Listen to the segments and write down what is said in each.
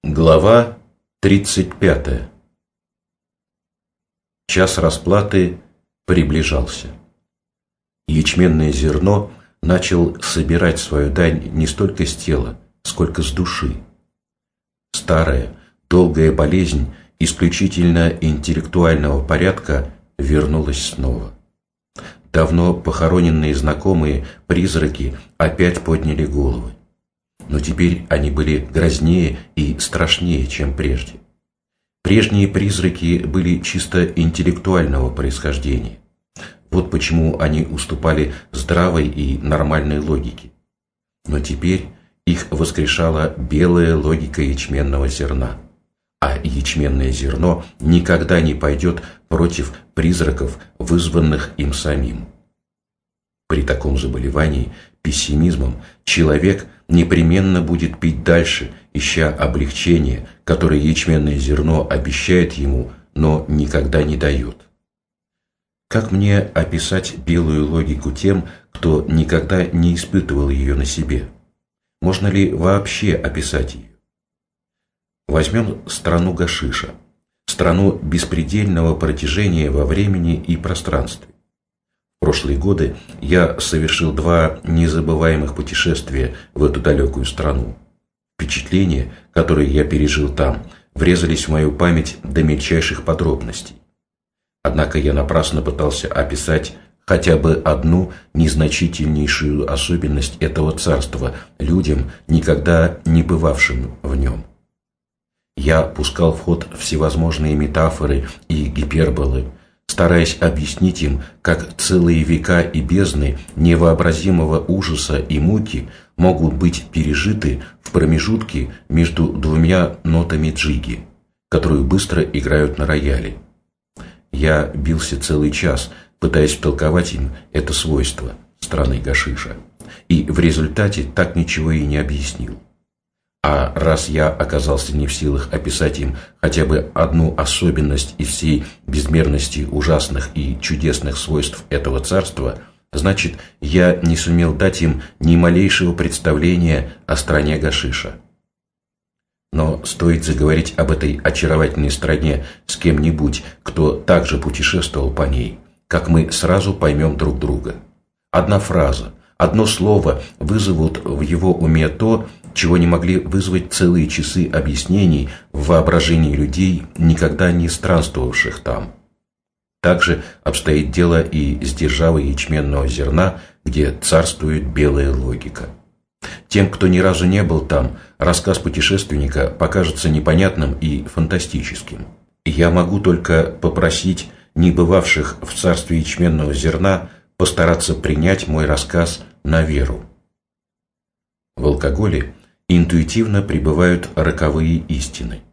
Глава 35. Час расплаты приближался. Ячменное зерно начал собирать свою дань не столько с тела, сколько с души. Старая, долгая болезнь исключительно интеллектуального порядка вернулась снова. Давно похороненные знакомые призраки опять подняли головы. Но теперь они были грознее и страшнее, чем прежде. Прежние призраки были чисто интеллектуального происхождения. Вот почему они уступали здравой и нормальной логике. Но теперь их воскрешала белая логика ячменного зерна. А ячменное зерно никогда не пойдет против призраков, вызванных им самим. При таком заболевании пессимизмом человек непременно будет пить дальше, ища облегчения, которое ячменное зерно обещает ему, но никогда не дает. Как мне описать белую логику тем, кто никогда не испытывал ее на себе? Можно ли вообще описать ее? Возьмем страну гашиша, страну беспредельного протяжения во времени и пространстве. В прошлые годы я совершил 2 незабываемых путешествия в эту далекую страну. Впечатления, которые я пережил там, врезались в мою память до мельчайших подробностей. Однако я напрасно пытался описать хотя бы одну незначительнейшую особенность этого царства людям, никогда не бывавшим в нем. Я пускал в ход всевозможные метафоры и гиперболы, стараясь объяснить им, как целые века и бездны невообразимого ужаса и муки могут быть пережиты в промежутке между 2 нотами джиги, которую быстро играют на рояле. Я бился целый час, пытаясь втолковать им это свойство страны гашиша, и в результате так ничего и не объяснил. А раз я оказался не в силах описать им хотя бы одну особенность из всей безмерности ужасных и чудесных свойств этого царства, значит, я не сумел дать им ни малейшего представления о стране гашиша. Но стоит заговорить об этой очаровательной стране с кем-нибудь, кто также путешествовал по ней, как мы сразу поймем друг друга. Одна фраза, одно слово вызовут в его уме то, чего не могли вызвать целые часы объяснений в воображении людей, никогда не странствовавших там. Так же обстоит дело и с державой ячменного зерна, где царствует белая логика. Тем, кто ни разу не был там, рассказ путешественника покажется непонятным и фантастическим. Я могу только попросить не бывавших в царстве ячменного зерна постараться принять мой рассказ на веру. В алкоголе интуитивно пребывают роковые истины.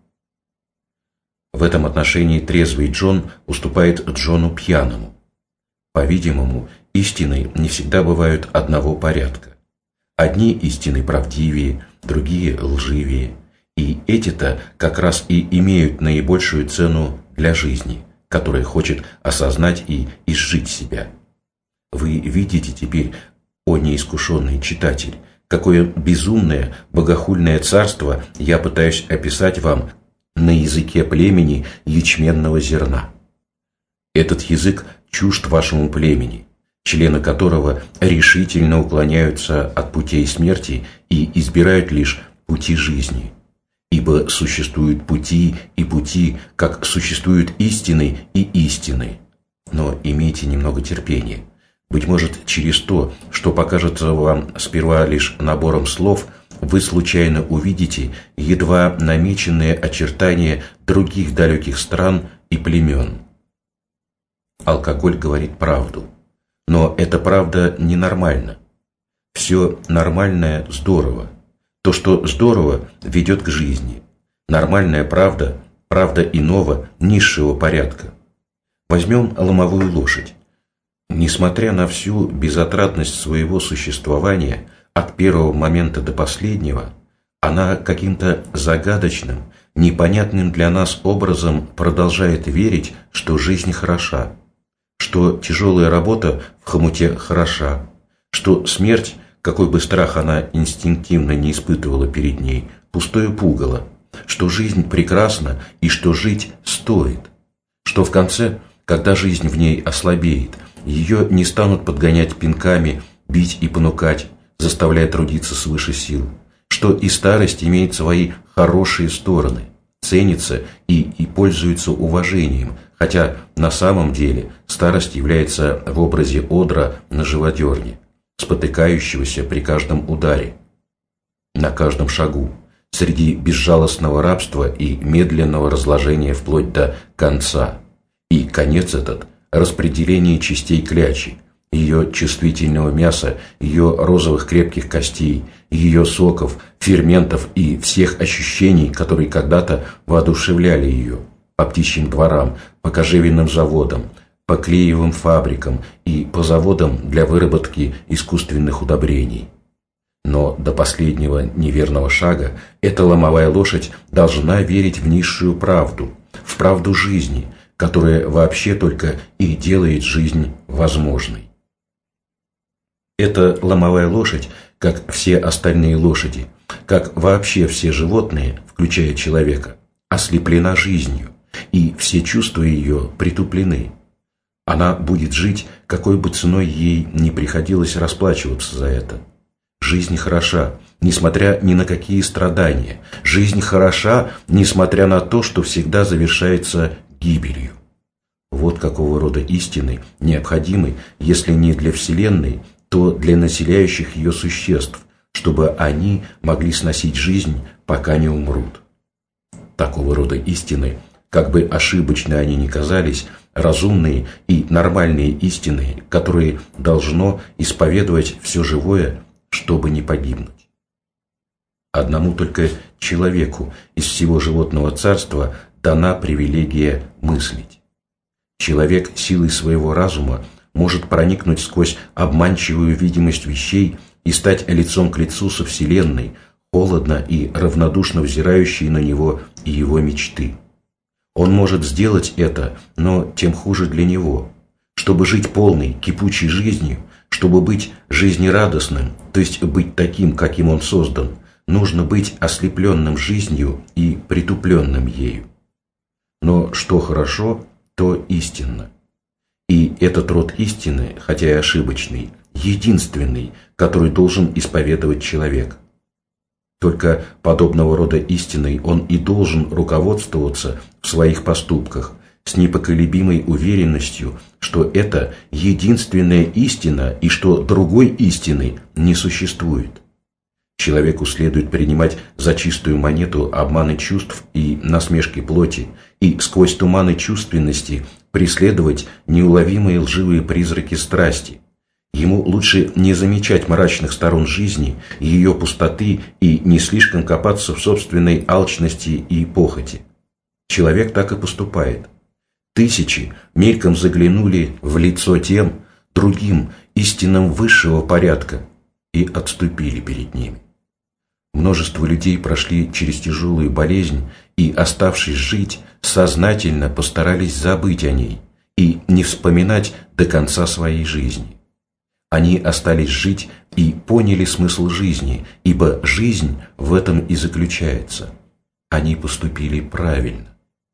В этом отношении трезвый Джон уступает Джону пьяному. По-видимому, истины не всегда бывают одного порядка. Одни истины правдивее, другие лживее, и эти-то как раз и имеют наибольшую цену для жизни, которая хочет осознать и изжить себя. Вы видите теперь, о неискушенный читатель, какое безумное, богохульное царство я пытаюсь описать вам на языке племени ячменного зерна. Этот язык чужд вашему племени, члены которого решительно уклоняются от путей смерти и избирают лишь пути жизни. Ибо существуют пути и пути, как существуют истины и истины. Но имейте немного терпения. Быть может, через то, что покажется вам сперва лишь набором слов, вы случайно увидите едва намеченные очертания других далеких стран и племен. Алкоголь говорит правду. Но эта правда ненормальна. Все нормальное здорово. То, что здорово, ведет к жизни. Нормальная правда – правда иного, низшего порядка. Возьмем ломовую лошадь. Несмотря на всю безотрадность своего существования, от первого момента до последнего, она каким-то загадочным, непонятным для нас образом продолжает верить, что жизнь хороша, что тяжелая работа в хомуте хороша, что смерть, какой бы страх она инстинктивно не испытывала перед ней, пустое пугало, что жизнь прекрасна и что жить стоит, что в конце, когда жизнь в ней ослабеет, ее не станут подгонять пинками, бить и понукать, заставляя трудиться свыше сил, что и старость имеет свои хорошие стороны, ценится и пользуется уважением, хотя на самом деле старость является в образе одра на живодерне, спотыкающегося при каждом ударе, на каждом шагу, среди безжалостного рабства и медленного разложения вплоть до конца. И конец этот – распределение частей клячи, ее чувствительного мяса, ее розовых крепких костей, ее соков, ферментов и всех ощущений, которые когда-то воодушевляли ее, по птичьим дворам, по кожевенным заводам, по клеевым фабрикам и по заводам для выработки искусственных удобрений. Но до последнего неверного шага эта ломовая лошадь должна верить в низшую правду, в правду жизни, которая вообще только и делает жизнь возможной. Эта ломовая лошадь, как все остальные лошади, как вообще все животные, включая человека, ослеплена жизнью, и все чувства ее притуплены. Она будет жить, какой бы ценой ей не приходилось расплачиваться за это. Жизнь хороша, несмотря ни на какие страдания. Жизнь хороша, несмотря на то, что всегда завершается гибелью. Вот какого рода истины необходимы, если не для Вселенной, то для населяющих ее существ, чтобы они могли сносить жизнь, пока не умрут. Такого рода истины, как бы ошибочны они ни казались, разумные и нормальные истины, которые должно исповедовать все живое, чтобы не погибнуть. Одному только человеку из всего животного царства дана привилегия мыслить. Человек силой своего разума может проникнуть сквозь обманчивую видимость вещей и стать лицом к лицу со Вселенной, холодно и равнодушно взирающей на него и его мечты. Он может сделать это, но тем хуже для него. Чтобы жить полной, кипучей жизнью, чтобы быть жизнерадостным, то есть быть таким, каким он создан, нужно быть ослепленным жизнью и притупленным ею. Но что хорошо, то истинно. И этот род истины, хотя и ошибочный, единственный, который должен исповедовать человек. Только подобного рода истиной он и должен руководствоваться в своих поступках, с непоколебимой уверенностью, что это единственная истина и что другой истины не существует. Человеку следует принимать за чистую монету обманы чувств и насмешки плоти, и сквозь туманы чувственности преследовать неуловимые лживые призраки страсти. Ему лучше не замечать мрачных сторон жизни, ее пустоты и не слишком копаться в собственной алчности и похоти. Человек так и поступает. Тысячи мельком заглянули в лицо тем, другим, истинам высшего порядка, и отступили перед ними. Множество людей прошли через тяжелую болезнь и, оставшись жить, сознательно постарались забыть о ней и не вспоминать до конца своей жизни. Они остались жить и поняли смысл жизни, ибо жизнь в этом и заключается. Они поступили правильно.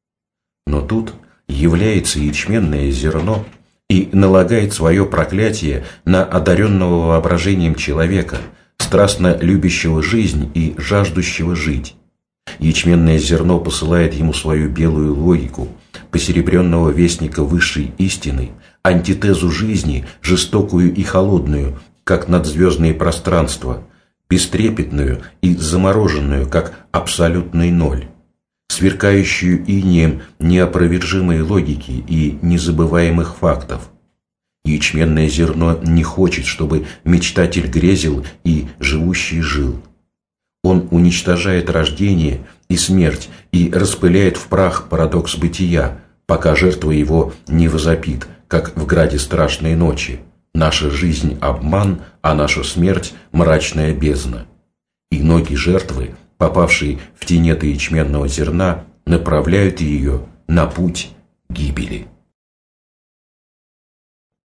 Но тут является ячменное зерно и налагает свое проклятие на одаренного воображением человека, страстно любящего жизнь и жаждущего жить. Ячменное зерно посылает ему свою белую логику, посеребренного вестника высшей истины, антитезу жизни, жестокую и холодную, как надзвездные пространства, бестрепетную и замороженную, как абсолютный ноль, сверкающую инеем неопровержимой логики и незабываемых фактов. Ячменное зерно не хочет, чтобы мечтатель грезил и живущий жил. Он уничтожает рождение и смерть и распыляет в прах парадокс бытия, пока жертва его не возопит, как в граде страшной ночи. Наша жизнь – обман, а наша смерть – мрачная бездна. И ноги жертвы, попавшей в тенета ячменного зерна, направляют ее на путь гибели.